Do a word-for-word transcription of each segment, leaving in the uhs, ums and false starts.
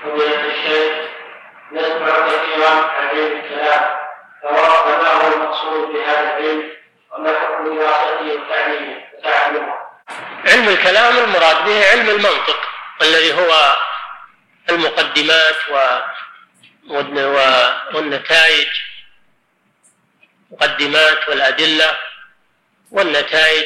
فضيلة الشيخ، نسمع كثيرا عن علم الكلام، فما هو المقصود بهذا العلم وما حكم دراسته وتعلمه؟ علم الكلام المراد به علم المنطق الذي هو المقدمات والنتائج، مقدمات والأدلة والنتائج.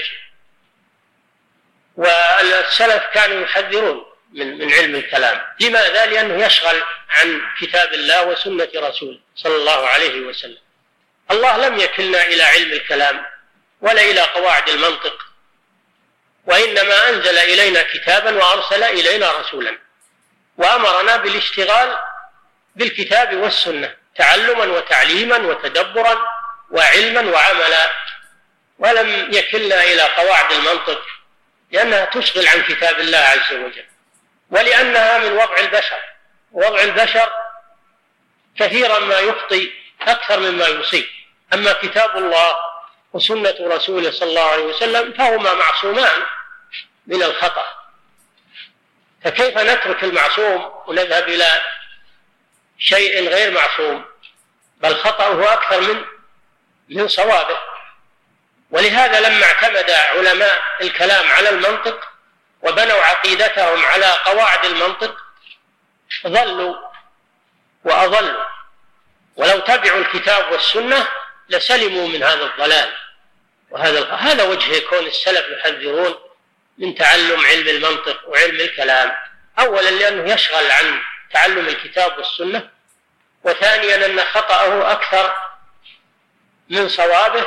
والسلف كانوا يحذرون من من علم الكلام. لماذا؟ لأنه يشغل عن كتاب الله وسنة رسوله صلى الله عليه وسلم. الله لم يكلنا إلى علم الكلام ولا إلى قواعد المنطق، وإنما أنزل إلينا كتابا وأرسل إلينا رسولا، وأمرنا بالاشتغال بالكتاب والسنة تعلما وتعليما وتدبرا وعلما وعملا، ولم يكلنا إلى قواعد المنطق لأنها تشغل عن كتاب الله عز وجل، ولأنها من وضع البشر. وضع البشر كثيرا ما يخطئ أكثر مما يصيب. أما كتاب الله وسنة رسوله صلى الله عليه وسلم فهما معصومان من الخطأ، فكيف نترك المعصوم ونذهب إلى شيء غير معصوم؟ بل خطأه أكثر من من صوابه. ولهذا لما اعتمد علماء الكلام على المنطق وبنوا عقيدتهم على قواعد المنطق ضلوا وأضلوا، ولو تبعوا الكتاب والسنة لسلموا من هذا الضلال. وهذا هذا وجه كون السلف يحذرون من تعلم علم المنطق وعلم الكلام. أولا لأنه يشغل عن تعلم الكتاب والسنة، وثانيا أن خطأه أكثر من صوابه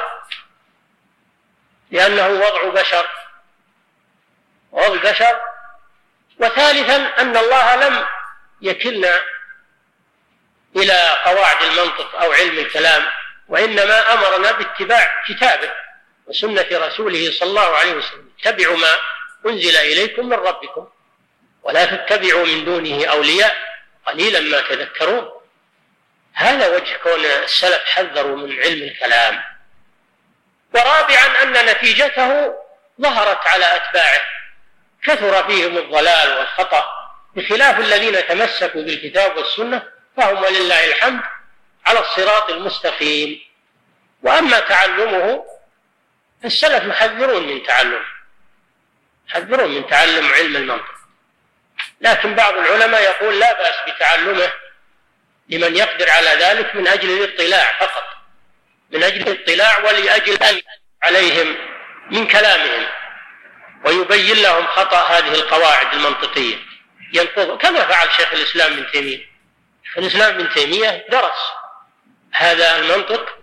لأنه وضع بشر وضع بشر وثالثا أن الله لم يكلنا إلى قواعد المنطق أو علم الكلام، وإنما أمرنا باتباع كتابه وسنة رسوله صلى الله عليه وسلم. اتبعوا ما أنزل إليكم من ربكم ولا تتبعوا من دونه أولياء قليلا ما تذكرون. هذا وجه كون السلف حذروا من علم الكلام. ورابعا أن نتيجته ظهرت على أتباعه، كثر فيهم الضلال والخطأ، بخلاف الذين تمسكوا بالكتاب والسنة فهم ولله الحمد على الصراط المستقيم. وأما تعلمه فالسلف يحذرون من تعلمه، يحذرون من تعلم علم المنطق، لكن بعض العلماء يقول لا بأس بتعلمه لمن يقدر على ذلك من أجل الاطلاع فقط، من أجل الاطلاع ولأجل أن عليهم من كلامهم ويبين لهم خطأ هذه القواعد المنطقية ينقض، كما فعل شيخ الإسلام ابن تيمية. شيخ الإسلام ابن تيمية درس هذا المنطق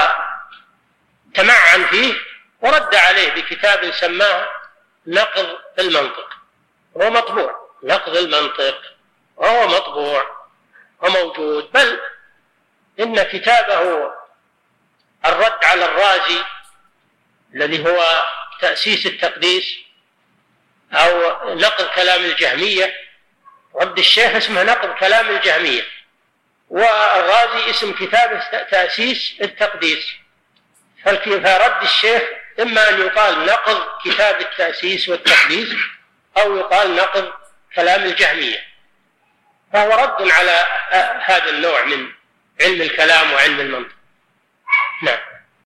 وتمعن فيه ورد عليه بكتاب سماه نقض المنطق، وهو مطبوع. نقض المنطق وهو مطبوع وموجود، بل إن كتابه الرد على الرازي الذي هو تأسيس التقديس أو نقض كلام الجهمية، رد الشيخ اسمه نقض كلام الجهمية، والرازي اسم كتابه تأسيس التقديس. فرد الشيخ إما أن يقال نقض كتاب التأسيس والتقديس أو يقال نقض كلام الجهمية، فهو رد على هذا النوع من علم الكلام وعلم المنطق. نعم.